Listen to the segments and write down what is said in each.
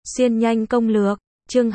Xuyên nhanh công lược, chương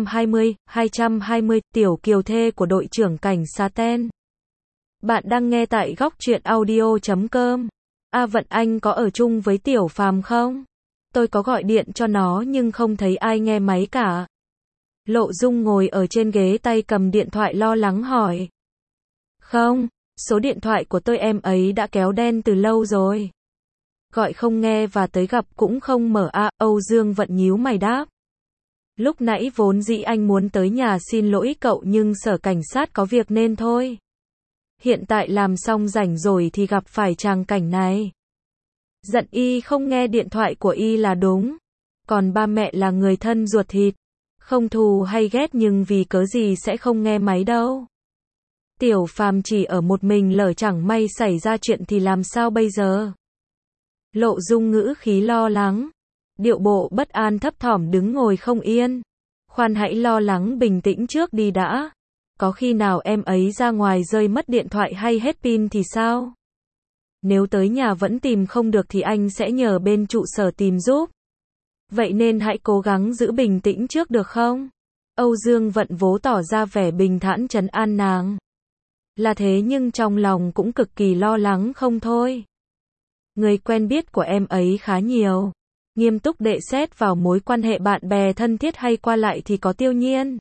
220, tiểu kiều thê của đội trưởng cảnh sát Ten. Bạn đang nghe tại góc truyện audio.com. Vận Anh có ở chung với Tiểu Phàm không? Tôi có gọi điện cho nó nhưng không thấy ai nghe máy cả. Lộ Dung ngồi ở trên ghế tay cầm điện thoại lo lắng hỏi. Không, số điện thoại của tôi em ấy đã kéo đen từ lâu rồi. Gọi không nghe và tới gặp cũng không mở Âu Dương Vận nhíu mày đáp. Lúc nãy vốn dĩ anh muốn tới nhà xin lỗi cậu nhưng sở cảnh sát có việc nên thôi. Hiện tại làm xong rảnh rồi thì gặp phải tràng cảnh này. Giận y không nghe điện thoại của y là đúng. Còn ba mẹ là người thân ruột thịt. Không thù hay ghét nhưng vì cớ gì sẽ không nghe máy đâu. Tiểu Phàm chỉ ở một mình lỡ chẳng may xảy ra chuyện thì làm sao bây giờ? Lộ Dung ngữ khí lo lắng. Điệu bộ bất an thấp thỏm đứng ngồi không yên. Khoan hãy lo lắng bình tĩnh trước đi đã. Có khi nào em ấy ra ngoài rơi mất điện thoại hay hết pin thì sao? Nếu tới nhà vẫn tìm không được thì anh sẽ nhờ bên trụ sở tìm giúp. Vậy nên hãy cố gắng giữ bình tĩnh trước được không? Âu Dương Vận vố tỏ ra vẻ bình thản trấn an nàng. Là thế nhưng trong lòng cũng cực kỳ lo lắng không thôi. Người quen biết của em ấy khá nhiều. Nghiêm túc đệ xét vào mối quan hệ bạn bè thân thiết hay qua lại thì có Tiêu Nhiên.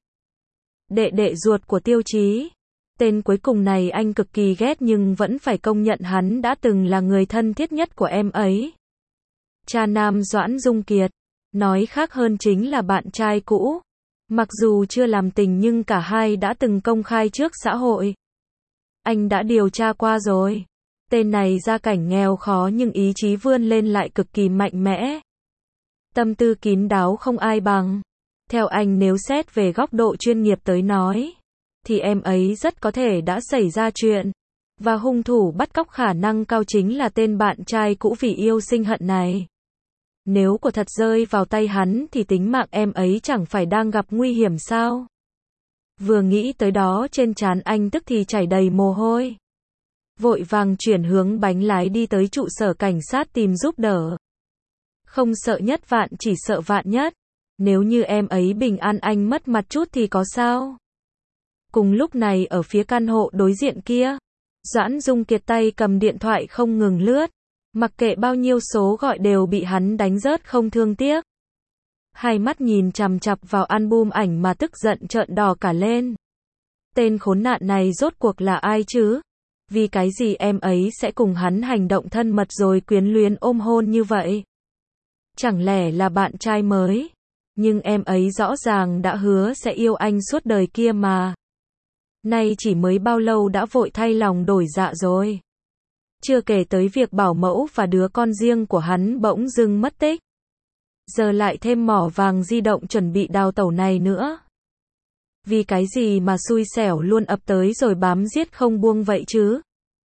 Đệ ruột của Tiêu Chí. Tên cuối cùng này anh cực kỳ ghét nhưng vẫn phải công nhận hắn đã từng là người thân thiết nhất của em ấy. Cha nam Doãn Dung Kiệt. Nói khác hơn chính là bạn trai cũ. Mặc dù chưa làm tình nhưng cả hai đã từng công khai trước xã hội. Anh đã điều tra qua rồi. Tên này gia cảnh nghèo khó nhưng ý chí vươn lên lại cực kỳ mạnh mẽ. Tâm tư kín đáo không ai bằng. Theo anh nếu xét về góc độ chuyên nghiệp tới nói, thì em ấy rất có thể đã xảy ra chuyện. Và hung thủ bắt cóc khả năng cao chính là tên bạn trai cũ vì yêu sinh hận này. Nếu của thật rơi vào tay hắn thì tính mạng em ấy chẳng phải đang gặp nguy hiểm sao? Vừa nghĩ tới đó trên trán anh tức thì chảy đầy mồ hôi. Vội vàng chuyển hướng bánh lái đi tới trụ sở cảnh sát tìm giúp đỡ. Không sợ nhất vạn chỉ sợ vạn nhất. Nếu như em ấy bình an anh mất mặt chút thì có sao? Cùng lúc này ở phía căn hộ đối diện kia, Doãn Dung Kiệt tay cầm điện thoại không ngừng lướt. Mặc kệ bao nhiêu số gọi đều bị hắn đánh rớt không thương tiếc. Hai mắt nhìn chằm chằm vào album ảnh mà tức giận trợn đỏ cả lên. Tên khốn nạn này rốt cuộc là ai chứ? Vì cái gì em ấy sẽ cùng hắn hành động thân mật rồi quyến luyến ôm hôn như vậy? Chẳng lẽ là bạn trai mới? Nhưng em ấy rõ ràng đã hứa sẽ yêu anh suốt đời kia mà. Nay chỉ mới bao lâu đã vội thay lòng đổi dạ rồi. Chưa kể tới việc bảo mẫu và đứa con riêng của hắn bỗng dưng mất tích. Giờ lại thêm mỏ vàng di động chuẩn bị đào tẩu này nữa. Vì cái gì mà xui xẻo luôn ập tới rồi bám giết không buông vậy chứ?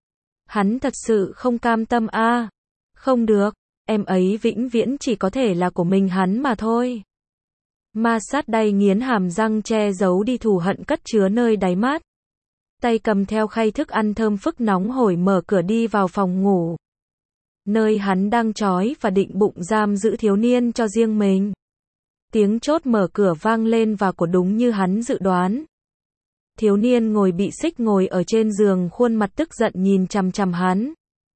Hắn thật sự không cam tâm Không được, em ấy vĩnh viễn chỉ có thể là của mình hắn mà thôi. Ma sát đay nghiến hàm răng che giấu đi thù hận cất chứa nơi đáy mắt. Tay cầm theo khay thức ăn thơm phức nóng hổi mở cửa đi vào phòng ngủ. Nơi hắn đang trói và định bụng giam giữ thiếu niên cho riêng mình. Tiếng chốt mở cửa vang lên và của đúng như hắn dự đoán. Thiếu niên ngồi bị xích ngồi ở trên giường khuôn mặt tức giận nhìn chằm chằm hắn.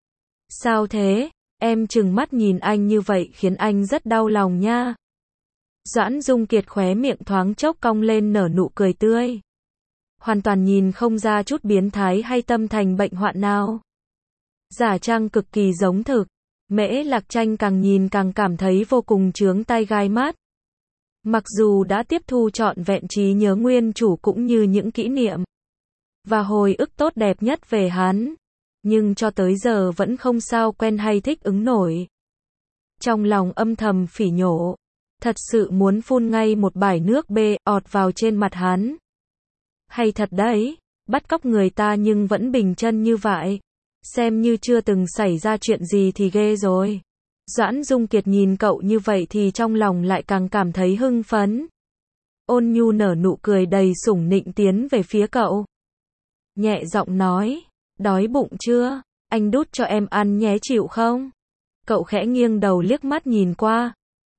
Sao thế? Em trừng mắt nhìn anh như vậy khiến anh rất đau lòng nha. Doãn Dung Kiệt khóe miệng thoáng chốc cong lên nở nụ cười tươi. Hoàn toàn nhìn không ra chút biến thái hay tâm thành bệnh hoạn nào. Giả trang cực kỳ giống thực. Mễ Lạc Tranh càng nhìn càng cảm thấy vô cùng chướng tai gai mắt. Mặc dù đã tiếp thu trọn vẹn trí nhớ nguyên chủ cũng như những kỷ niệm và hồi ức tốt đẹp nhất về hắn, nhưng cho tới giờ vẫn không sao quen hay thích ứng nổi. Trong lòng âm thầm phỉ nhổ, thật sự muốn phun ngay một bãi nước ọt vào trên mặt hắn. Hay thật đấy, bắt cóc người ta nhưng vẫn bình chân như vậy. Xem như chưa từng xảy ra chuyện gì thì ghê rồi. Doãn Dung Kiệt nhìn cậu như vậy thì trong lòng lại càng cảm thấy hưng phấn. Ôn nhu nở nụ cười đầy sủng nịnh tiến về phía cậu. Nhẹ giọng nói, đói bụng chưa? Anh đút cho em ăn nhé chịu không? Cậu khẽ nghiêng đầu liếc mắt nhìn qua.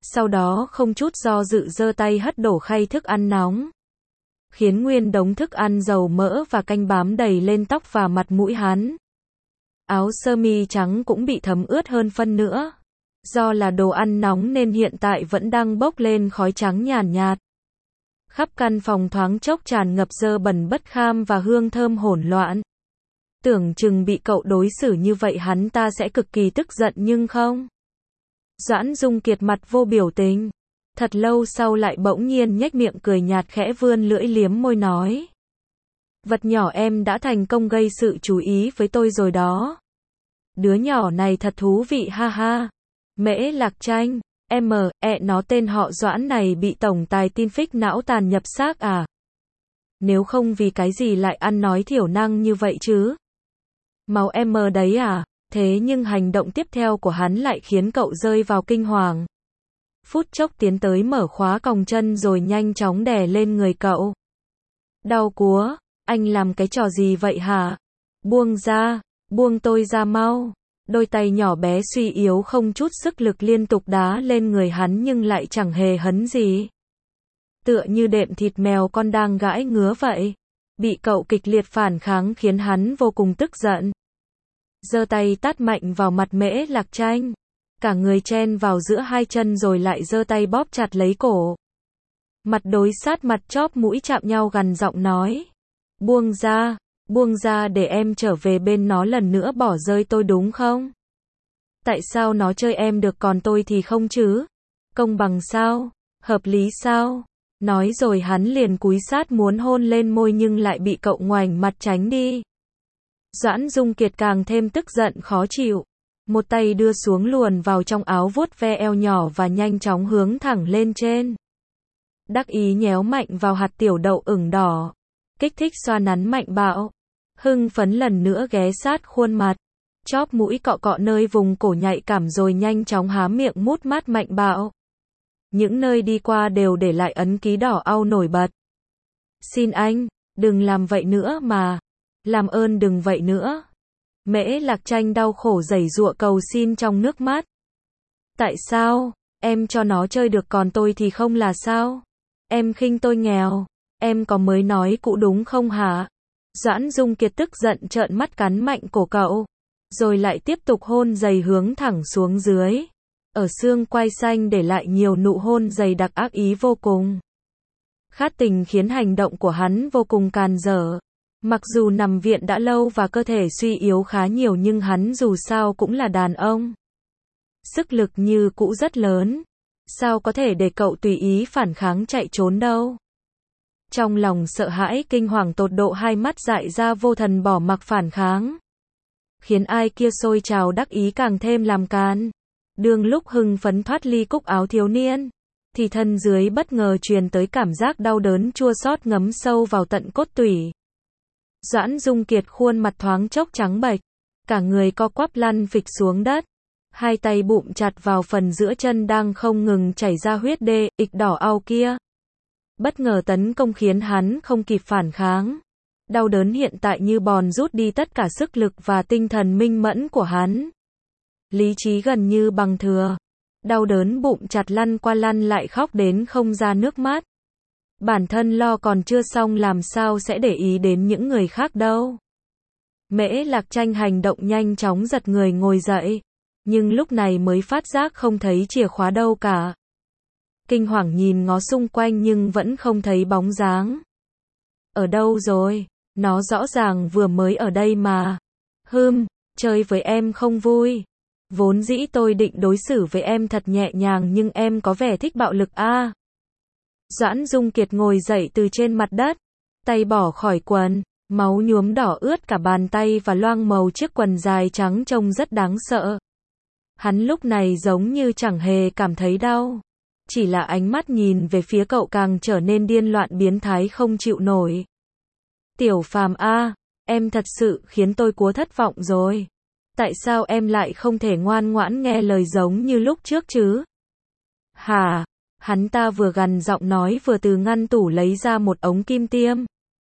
Sau đó không chút do dự giơ tay hất đổ khay thức ăn nóng, khiến nguyên đống thức ăn dầu mỡ và canh bám đầy lên tóc và mặt mũi hắn. Áo sơ mi trắng cũng bị thấm ướt hơn phân nữa. Do là đồ ăn nóng nên hiện tại vẫn đang bốc lên khói trắng nhàn nhạt. Khắp căn phòng thoáng chốc tràn ngập dơ bẩn bất kham và hương thơm hỗn loạn. Tưởng chừng bị cậu đối xử như vậy hắn ta sẽ cực kỳ tức giận nhưng không. Doãn Dung Kiệt mặt vô biểu tình. Thật lâu sau lại bỗng nhiên nhếch miệng cười nhạt khẽ vươn lưỡi liếm môi nói. Vật nhỏ em đã thành công gây sự chú ý với tôi rồi đó. Đứa nhỏ này thật thú vị ha ha. Mễ Lạc Tranh, nó tên họ Doãn này bị tổng tài tin phích não tàn nhập xác à? Nếu không vì cái gì lại ăn nói thiểu năng như vậy chứ? Máu đấy à? Thế nhưng hành động tiếp theo của hắn lại khiến cậu rơi vào kinh hoàng. Phút chốc tiến tới mở khóa còng chân rồi nhanh chóng đè lên người cậu. Đau cúa, anh làm cái trò gì vậy hả? Buông ra, buông tôi ra mau. Đôi tay nhỏ bé suy yếu không chút sức lực liên tục đá lên người hắn nhưng lại chẳng hề hấn gì. Tựa như đệm thịt mèo con đang gãi ngứa vậy. Bị cậu kịch liệt phản kháng khiến hắn vô cùng tức giận. Giơ tay tát mạnh vào mặt Mễ Lạc Tranh. Cả người chen vào giữa hai chân rồi lại giơ tay bóp chặt lấy cổ. Mặt đối sát mặt chóp mũi chạm nhau gằn giọng nói. Buông ra để em trở về bên nó lần nữa bỏ rơi tôi đúng không? Tại sao nó chơi em được còn tôi thì không chứ? Công bằng sao? Hợp lý sao? Nói rồi hắn liền cúi sát muốn hôn lên môi nhưng lại bị cậu ngoảnh mặt tránh đi. Doãn Dung Kiệt càng thêm tức giận khó chịu. Một tay đưa xuống luồn vào trong áo vuốt ve eo nhỏ và nhanh chóng hướng thẳng lên trên. Đắc ý nhéo mạnh vào hạt tiểu đậu ửng đỏ. Kích thích xoa nắn mạnh bạo. Hưng phấn lần nữa ghé sát khuôn mặt. Chóp mũi cọ cọ nơi vùng cổ nhạy cảm rồi nhanh chóng há miệng mút mát mạnh bạo. Những nơi đi qua đều để lại ấn ký đỏ au nổi bật. Xin anh, đừng làm vậy nữa mà. Làm ơn đừng vậy nữa. Mễ Lạc Tranh đau khổ giãy giụa cầu xin trong nước mắt. Tại sao, em cho nó chơi được còn tôi thì không là sao? Em khinh tôi nghèo. Em có mới nói cũ đúng không hả? Doãn Dung Kiệt tức giận trợn mắt cắn mạnh cổ cậu. Rồi lại tiếp tục hôn dày hướng thẳng xuống dưới. Ở xương quai xanh để lại nhiều nụ hôn dày đặc ác ý vô cùng. Khát tình khiến hành động của hắn vô cùng càn dở. Mặc dù nằm viện đã lâu và cơ thể suy yếu khá nhiều nhưng hắn dù sao cũng là đàn ông. Sức lực như cũ rất lớn. Sao có thể để cậu tùy ý phản kháng chạy trốn đâu? Trong lòng sợ hãi kinh hoàng tột độ hai mắt dại ra vô thần bỏ mặc phản kháng. Khiến ai kia sôi trào đắc ý càng thêm làm càn. Đương lúc hưng phấn thoát ly cúc áo thiếu niên. Thì thân dưới bất ngờ truyền tới cảm giác đau đớn chua xót ngấm sâu vào tận cốt tủy. Doãn Dung Kiệt khuôn mặt thoáng chốc trắng bệch. Cả người co quắp lăn phịch xuống đất. Hai tay bụm chặt vào phần giữa chân đang không ngừng chảy ra huyết đê, ịch đỏ au kia. Bất ngờ tấn công khiến hắn không kịp phản kháng. Đau đớn hiện tại như bòn rút đi tất cả sức lực và tinh thần minh mẫn của hắn. Lý trí gần như bằng thừa. Đau đớn bụm chặt lăn qua lăn lại khóc đến không ra nước mắt. Bản thân lo còn chưa xong làm sao sẽ để ý đến những người khác đâu. Mễ Lạc Tranh hành động nhanh chóng giật người ngồi dậy. Nhưng lúc này mới phát giác không thấy chìa khóa đâu cả. Kinh hoàng nhìn ngó xung quanh nhưng vẫn không thấy bóng dáng. Ở đâu rồi? Nó rõ ràng vừa mới ở đây mà. Chơi với em không vui. Vốn dĩ tôi định đối xử với em thật nhẹ nhàng nhưng em có vẻ thích bạo lực a. Doãn Dung Kiệt ngồi dậy từ trên mặt đất. Tay bỏ khỏi quần. Máu nhuốm đỏ ướt cả bàn tay và loang màu chiếc quần dài trắng trông rất đáng sợ. Hắn lúc này giống như chẳng hề cảm thấy đau. Chỉ là ánh mắt nhìn về phía cậu càng trở nên điên loạn biến thái không chịu nổi. Tiểu Phàm a, em thật sự khiến tôi quá thất vọng rồi. Tại sao em lại không thể ngoan ngoãn nghe lời giống như lúc trước chứ? Hả? Hắn ta vừa gằn giọng nói vừa từ ngăn tủ lấy ra một ống kim tiêm.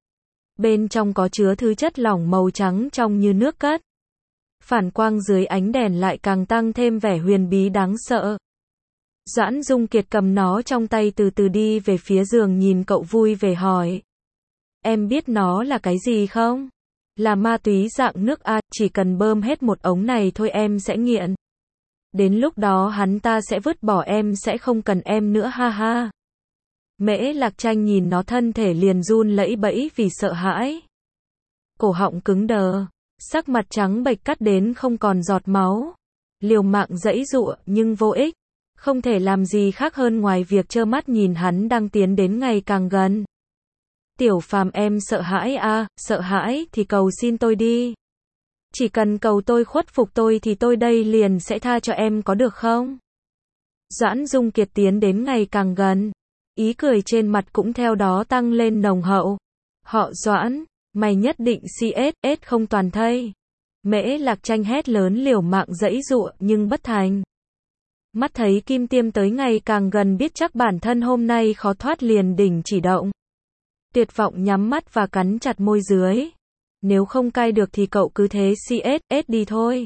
Bên trong có chứa thứ chất lỏng màu trắng trong như nước cất. Phản quang dưới ánh đèn lại càng tăng thêm vẻ huyền bí đáng sợ. Doãn Dung Kiệt cầm nó trong tay từ từ đi về phía giường nhìn cậu vui vẻ hỏi. Em biết nó là cái gì không? Là ma túy dạng nước a, chỉ cần bơm hết một ống này thôi em sẽ nghiện. Đến lúc đó hắn ta sẽ vứt bỏ em, sẽ không cần em nữa ha ha. Mễ Lạc Tranh nhìn nó thân thể liền run lẩy bẩy vì sợ hãi. Cổ họng cứng đờ, sắc mặt trắng bệch cắt đến không còn giọt máu. Liều mạng giãy giụa nhưng vô ích, không thể làm gì khác hơn ngoài việc trơ mắt nhìn hắn đang tiến đến ngày càng gần. Tiểu Phàm em sợ hãi à, sợ hãi thì cầu xin tôi đi. Chỉ cần cầu tôi khuất phục tôi thì tôi đây liền sẽ tha cho em có được không? Doãn Dung Kiệt tiến đến ngày càng gần, ý cười trên mặt cũng theo đó tăng lên nồng hậu. Họ Doãn, mày nhất định CSS không toàn thây. Mễ Lạc Tranh hét lớn liều mạng giãy giụa nhưng bất thành. Mắt thấy kim tiêm tới ngày càng gần biết chắc bản thân hôm nay khó thoát liền đình chỉ động. Tuyệt vọng nhắm mắt và cắn chặt môi dưới. Nếu không cai được thì cậu cứ thế CSS đi thôi.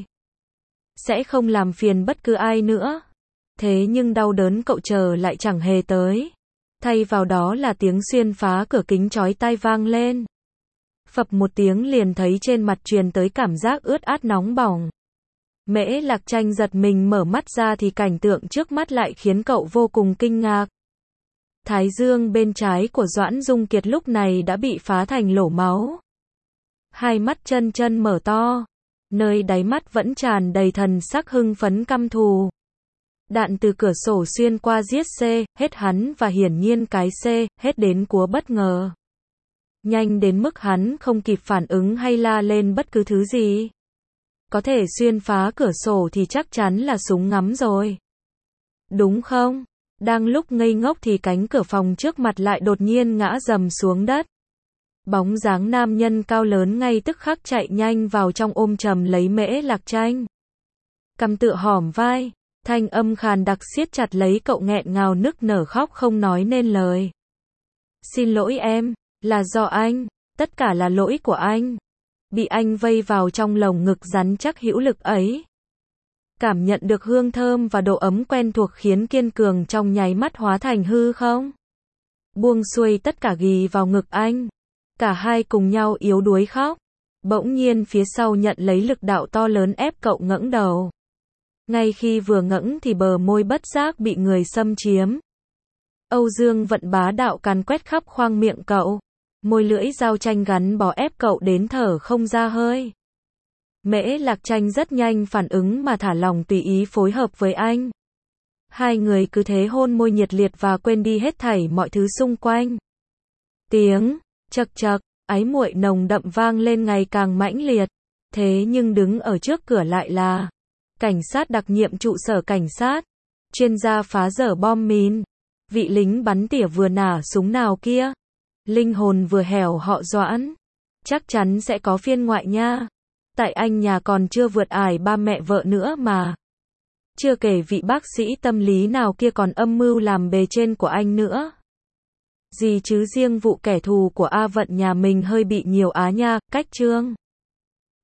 Sẽ không làm phiền bất cứ ai nữa. Thế nhưng đau đớn cậu chờ lại chẳng hề tới. Thay vào đó là tiếng xuyên phá cửa kính chói tai vang lên. Phập một tiếng liền thấy trên mặt truyền tới cảm giác ướt át nóng bỏng. Mễ Lạc Tranh giật mình mở mắt ra thì cảnh tượng trước mắt lại khiến cậu vô cùng kinh ngạc. Thái dương bên trái của Doãn Dung Kiệt lúc này đã bị phá thành lỗ máu. Hai mắt chân chân mở to, nơi đáy mắt vẫn tràn đầy thần sắc hưng phấn căm thù. Đạn từ cửa sổ xuyên qua giết C, hết hắn và hiển nhiên cái C, hết đến cúa bất ngờ. Nhanh đến mức hắn không kịp phản ứng hay la lên bất cứ thứ gì. Có thể xuyên phá cửa sổ thì chắc chắn là súng ngắm rồi. Đúng không? Đang lúc ngây ngốc thì cánh cửa phòng trước mặt lại đột nhiên ngã rầm xuống đất. Bóng dáng nam nhân cao lớn ngay tức khắc chạy nhanh vào trong ôm chầm lấy Mễ Lạc Tranh. Cầm tựa hõm vai, thanh âm khàn đặc siết chặt lấy cậu nghẹn ngào nức nở khóc không nói nên lời. Xin lỗi em, là do anh, tất cả là lỗi của anh. Bị anh vây vào trong lồng ngực rắn chắc hữu lực ấy. Cảm nhận được hương thơm và độ ấm quen thuộc khiến kiên cường trong nháy mắt hóa thành hư không. Buông xuôi tất cả ghì vào ngực anh. Cả hai cùng nhau yếu đuối khóc. Bỗng nhiên phía sau nhận lấy lực đạo to lớn ép cậu ngẩng đầu. Ngay khi vừa ngẩng thì bờ môi bất giác bị người xâm chiếm. Âu Dương vận bá đạo càn quét khắp khoang miệng cậu. Môi lưỡi dao tranh gắn bó ép cậu đến thở không ra hơi. Mễ Lạc Tranh rất nhanh phản ứng mà thả lỏng tùy ý phối hợp với anh. Hai người cứ thế hôn môi nhiệt liệt và quên đi hết thảy mọi thứ xung quanh. Tiếng chậc chậc, ái muội nồng đậm vang lên ngày càng mãnh liệt. Thế nhưng đứng ở trước cửa lại là cảnh sát đặc nhiệm trụ sở cảnh sát, chuyên gia phá dỡ bom mìn, vị lính bắn tỉa vừa nả súng nào kia, linh hồn vừa hẻo họ Doãn. Chắc chắn sẽ có phiên ngoại nha. Tại anh nhà còn chưa vượt ải ba mẹ vợ nữa mà. Chưa kể vị bác sĩ tâm lý nào kia còn âm mưu làm bề trên của anh nữa. Gì chứ riêng vụ kẻ thù của A Vận nhà mình hơi bị nhiều á nha, cách chương.